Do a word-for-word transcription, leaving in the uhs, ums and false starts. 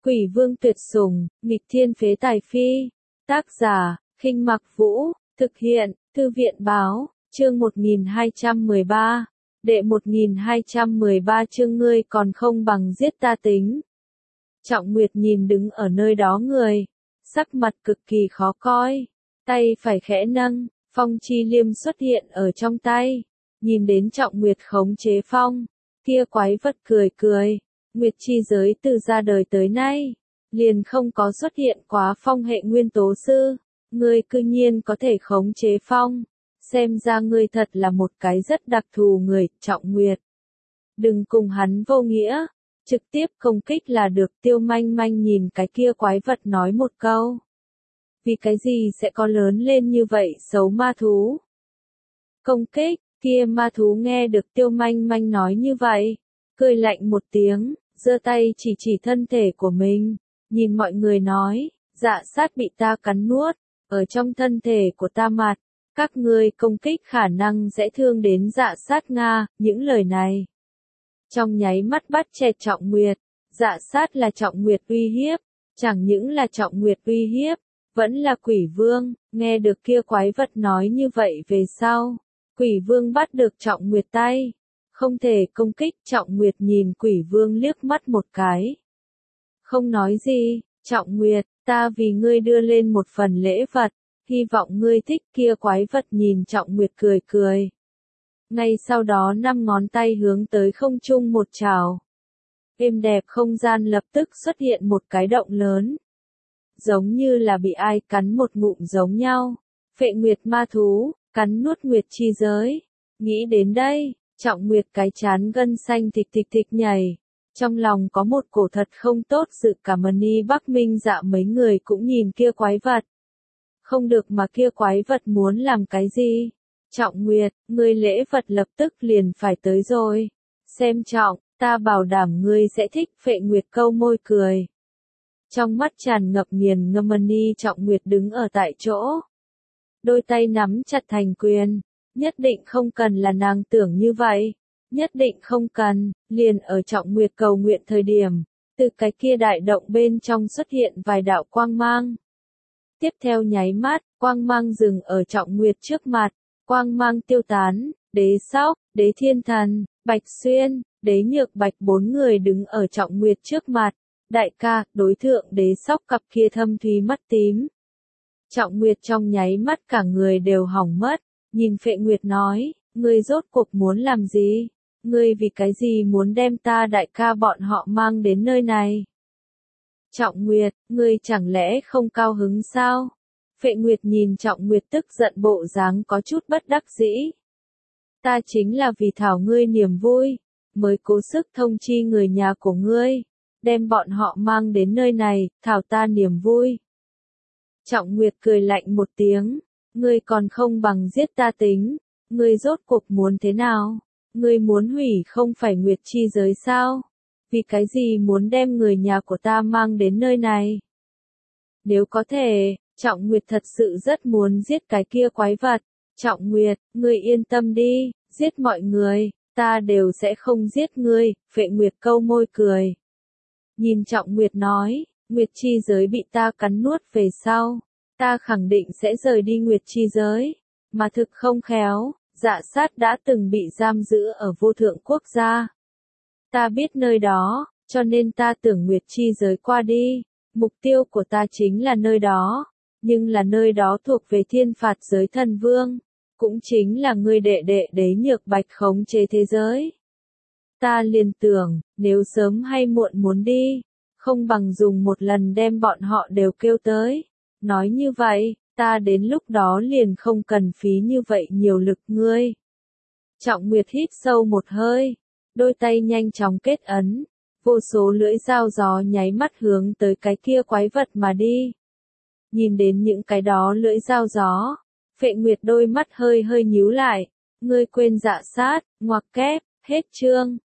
Quỷ vương tuyệt sủng, nghịch thiên phế tài phi. Tác giả, Khinh Mặc Vũ, thực hiện, Thư viện báo, chương một nghìn hai trăm mười ba. Đệ một nghìn hai trăm mười ba chương ngươi còn không bằng giết ta tính. Trọng Nguyệt nhìn đứng ở nơi đó người, sắc mặt cực kỳ khó coi, tay phải khẽ nâng, phong chi liêm xuất hiện ở trong tay, nhìn đến Trọng Nguyệt khống chế phong, kia quái vật cười cười, Nguyệt chi giới từ ra đời tới nay, liền không có xuất hiện quá phong hệ nguyên tố sư, ngươi cư nhiên có thể khống chế phong, xem ra ngươi thật là một cái rất đặc thù người, Trọng Nguyệt. Đừng cùng hắn vô nghĩa, trực tiếp công kích là được. Tiêu Manh Manh nhìn cái kia quái vật nói một câu. Vì cái gì sẽ có lớn lên như vậy xấu ma thú? Công kích, kia ma thú nghe được Tiêu Manh Manh nói như vậy, cười lạnh một tiếng, giơ tay chỉ chỉ thân thể của mình, nhìn mọi người nói, dạ sát bị ta cắn nuốt, ở trong thân thể của ta mặt, các ngươi công kích khả năng sẽ thương đến dạ sát Nga, những lời này. Trong nháy mắt bắt chẹt Trọng Nguyệt, dạ sát là Trọng Nguyệt uy hiếp, chẳng những là Trọng Nguyệt uy hiếp, vẫn là quỷ vương, nghe được kia quái vật nói như vậy về sau. Quỷ vương bắt được Trọng Nguyệt tay, không thể công kích. Trọng Nguyệt nhìn quỷ vương liếc mắt một cái. Không nói gì, Trọng Nguyệt, ta vì ngươi đưa lên một phần lễ vật, hy vọng ngươi thích. Kia quái vật nhìn Trọng Nguyệt cười cười. Ngay sau đó năm ngón tay hướng tới không trung một trào. Êm đẹp không gian lập tức xuất hiện một cái động lớn. Giống như là bị ai cắn một ngụm giống nhau. Phệ Nguyệt ma thú, cắn nuốt Nguyệt chi giới. Nghĩ đến đây, Trọng Nguyệt cái chán gân xanh thịch thịch thịch nhảy. Trong lòng có một cổ thật không tốt sự cảm ơn y Bắc Minh Dạ mấy người cũng nhìn kia quái vật. Không được mà kia quái vật muốn làm cái gì? Trọng Nguyệt, ngươi lễ vật lập tức liền phải tới rồi. Xem trọng, ta bảo đảm ngươi sẽ thích. Phệ Nguyệt câu môi cười. Trong mắt tràn ngập nghiền ngâm ân y Trọng Nguyệt đứng ở tại chỗ. Đôi tay nắm chặt thành quyền. Nhất định không cần là nàng tưởng như vậy. Nhất định không cần, liền ở Trọng Nguyệt cầu nguyện thời điểm. Từ cái kia đại động bên trong xuất hiện vài đạo quang mang. Tiếp theo nháy mắt, quang mang dừng ở Trọng Nguyệt trước mặt. Quang mang tiêu tán, Đế Sóc, Đế Thiên Thần, Bạch Xuyên, Đế Nhược Bạch bốn người đứng ở Trọng Nguyệt trước mặt. Đại ca, đối thượng Đế Sóc cặp kia thâm thúy mắt tím. Trọng Nguyệt trong nháy mắt cả người đều hỏng mất, nhìn Phệ Nguyệt nói, ngươi rốt cuộc muốn làm gì? Ngươi vì cái gì muốn đem ta đại ca bọn họ mang đến nơi này? Trọng Nguyệt, ngươi chẳng lẽ không cao hứng sao? Phệ Nguyệt nhìn Trọng Nguyệt tức giận bộ dáng có chút bất đắc dĩ. Ta chính là vì thảo ngươi niềm vui, mới cố sức thông chi người nhà của ngươi, đem bọn họ mang đến nơi này, thảo ta niềm vui. Trọng Nguyệt cười lạnh một tiếng, ngươi còn không bằng giết ta tính, ngươi rốt cuộc muốn thế nào? Ngươi muốn hủy không phải Nguyệt chi giới sao? Vì cái gì muốn đem người nhà của ta mang đến nơi này? Nếu có thể, Trọng Nguyệt thật sự rất muốn giết cái kia quái vật. Trọng Nguyệt, ngươi yên tâm đi, giết mọi người, ta đều sẽ không giết ngươi. Phệ Nguyệt câu môi cười. Nhìn Trọng Nguyệt nói, Nguyệt chi giới bị ta cắn nuốt về sau, ta khẳng định sẽ rời đi Nguyệt chi giới, mà thực không khéo, dạ sát đã từng bị giam giữ ở vô thượng quốc gia. Ta biết nơi đó, cho nên ta tưởng Nguyệt chi giới qua đi, mục tiêu của ta chính là nơi đó, nhưng là nơi đó thuộc về thiên phạt giới thần vương, cũng chính là ngươi đệ đệ Đế Nhược Bạch khống chế thế giới. Ta liền tưởng, nếu sớm hay muộn muốn đi, không bằng dùng một lần đem bọn họ đều kêu tới. Nói như vậy, ta đến lúc đó liền không cần phí như vậy nhiều lực ngươi. Trọng Nguyệt hít sâu một hơi, đôi tay nhanh chóng kết ấn, vô số lưỡi dao gió nháy mắt hướng tới cái kia quái vật mà đi. Nhìn đến những cái đó lưỡi dao gió, Phệ Nguyệt đôi mắt hơi hơi nhíu lại, ngươi quên dạ sát, ngoặc kép, hết chương.